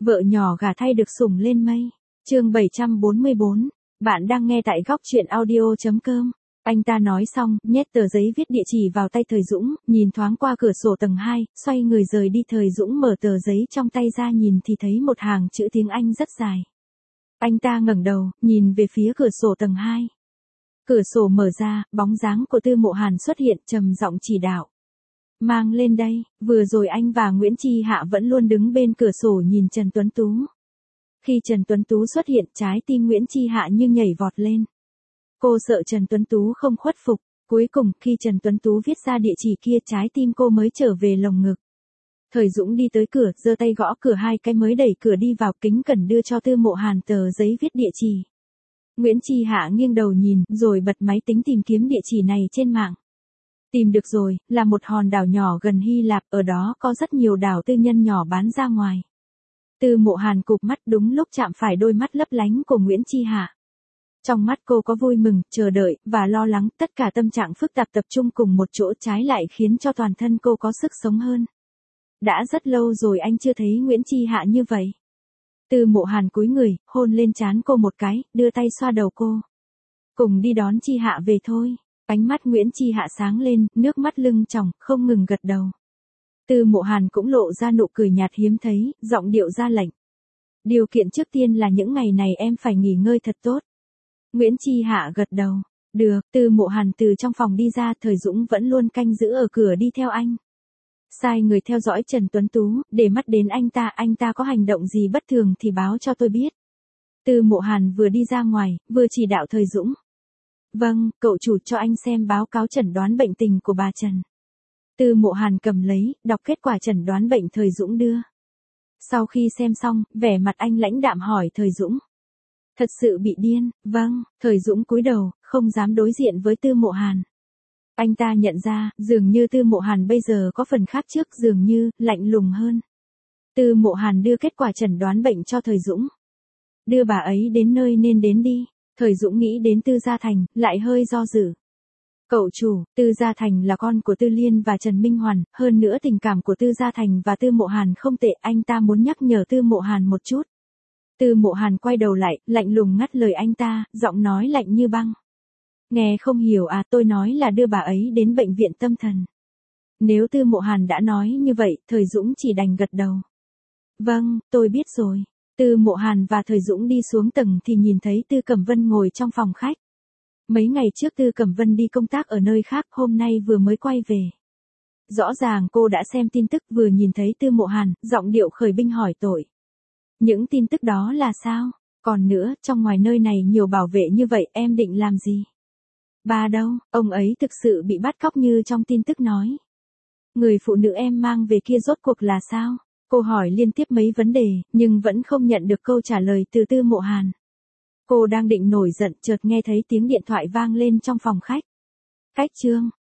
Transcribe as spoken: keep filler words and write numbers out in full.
Vợ nhỏ gả thay được sủng lên mây. Chương bảy trăm bốn mươi bốn. Bạn đang nghe tại góc truyện audio chấm com. Anh ta nói xong, nhét tờ giấy viết địa chỉ vào tay Thời Dũng, nhìn thoáng qua cửa sổ tầng hai, xoay người rời đi. Thời Dũng mở tờ giấy trong tay ra nhìn thì thấy một hàng chữ tiếng Anh rất dài. Anh ta ngẩng đầu, nhìn về phía cửa sổ tầng hai. Cửa sổ mở ra, bóng dáng của Tư Mộ Hàn xuất hiện, trầm giọng chỉ đạo. Mang lên đây. Vừa rồi anh và Nguyễn Chi Hạ vẫn luôn đứng bên cửa sổ nhìn Trần Tuấn Tú. Khi Trần Tuấn Tú xuất hiện, trái tim Nguyễn Chi Hạ như nhảy vọt lên. Cô sợ Trần Tuấn Tú không khuất phục. Cuối cùng, khi Trần Tuấn Tú viết ra địa chỉ kia, trái tim cô mới trở về lồng ngực. Thời Dũng đi tới cửa, giơ tay gõ cửa hai cái mới đẩy cửa đi vào, kính cẩn đưa cho Tư Mộ Hàn tờ giấy viết địa chỉ. Nguyễn Chi Hạ nghiêng đầu nhìn, rồi bật máy tính tìm kiếm địa chỉ này trên mạng. Tìm được rồi, là một hòn đảo nhỏ gần Hy Lạp, ở đó có rất nhiều đảo tư nhân nhỏ bán ra ngoài. Tư Mộ Hàn cụp mắt, đúng lúc chạm phải đôi mắt lấp lánh của Nguyễn Chi Hạ. Trong mắt cô có vui mừng, chờ đợi, và lo lắng, tất cả tâm trạng phức tạp tập trung cùng một chỗ, trái lại khiến cho toàn thân cô có sức sống hơn. Đã rất lâu rồi anh chưa thấy Nguyễn Chi Hạ như vậy. Tư Mộ Hàn cúi người, hôn lên trán cô một cái, đưa tay xoa đầu cô. Cùng đi đón Chi Hạ về thôi. Ánh mắt Nguyễn Chi Hạ sáng lên, nước mắt lưng tròng, không ngừng gật đầu. Tư Mộ Hàn cũng lộ ra nụ cười nhạt hiếm thấy, giọng điệu ra lệnh. Điều kiện trước tiên là những ngày này em phải nghỉ ngơi thật tốt. Nguyễn Chi Hạ gật đầu. Được. Tư Mộ Hàn từ trong phòng đi ra, Thời Dũng vẫn luôn canh giữ ở cửa đi theo anh. Sai người theo dõi Trần Tuấn Tú, để mắt đến anh ta, anh ta có hành động gì bất thường thì báo cho tôi biết. Tư Mộ Hàn vừa đi ra ngoài, vừa chỉ đạo Thời Dũng. Vâng, cậu chủ, cho anh xem báo cáo chẩn đoán bệnh tình của bà Trần. Tư Mộ Hàn cầm lấy, đọc kết quả chẩn đoán bệnh Thời Dũng đưa. Sau khi xem xong, vẻ mặt anh lãnh đạm hỏi Thời Dũng. Thật sự bị điên? Vâng. Thời Dũng cúi đầu, không dám đối diện với Tư Mộ Hàn. Anh ta nhận ra, dường như Tư Mộ Hàn bây giờ có phần khác trước, dường như, lạnh lùng hơn. Tư Mộ Hàn đưa kết quả chẩn đoán bệnh cho Thời Dũng. Đưa bà ấy đến nơi nên đến đi. Thời Dũng nghĩ đến Tư Gia Thành, lại hơi do dự. Cậu chủ, Tư Gia Thành là con của Tư Liên và Trần Minh Hoàn, hơn nữa tình cảm của Tư Gia Thành và Tư Mộ Hàn không tệ, anh ta muốn nhắc nhở Tư Mộ Hàn một chút. Tư Mộ Hàn quay đầu lại, lạnh lùng ngắt lời anh ta, giọng nói lạnh như băng. Nghe không hiểu à, tôi nói là đưa bà ấy đến bệnh viện tâm thần. Nếu Tư Mộ Hàn đã nói như vậy, Thời Dũng chỉ đành gật đầu. Vâng, tôi biết rồi. Tư Mộ Hàn và Thời Dũng đi xuống tầng thì nhìn thấy Tư Cẩm Vân ngồi trong phòng khách. Mấy ngày trước Tư Cẩm Vân đi công tác ở nơi khác, hôm nay vừa mới quay về. Rõ ràng cô đã xem tin tức, vừa nhìn thấy Tư Mộ Hàn, giọng điệu khởi binh hỏi tội. Những tin tức đó là sao? Còn nữa, trong ngoài nơi này nhiều bảo vệ như vậy, em định làm gì? Ba đâu, ông ấy thực sự bị bắt cóc như trong tin tức nói. Người phụ nữ em mang về kia rốt cuộc là sao? Cô hỏi liên tiếp mấy vấn đề, nhưng vẫn không nhận được câu trả lời từ Tư Mộ Hàn. Cô đang định nổi giận, chợt nghe thấy tiếng điện thoại vang lên trong phòng khách. Cách chương.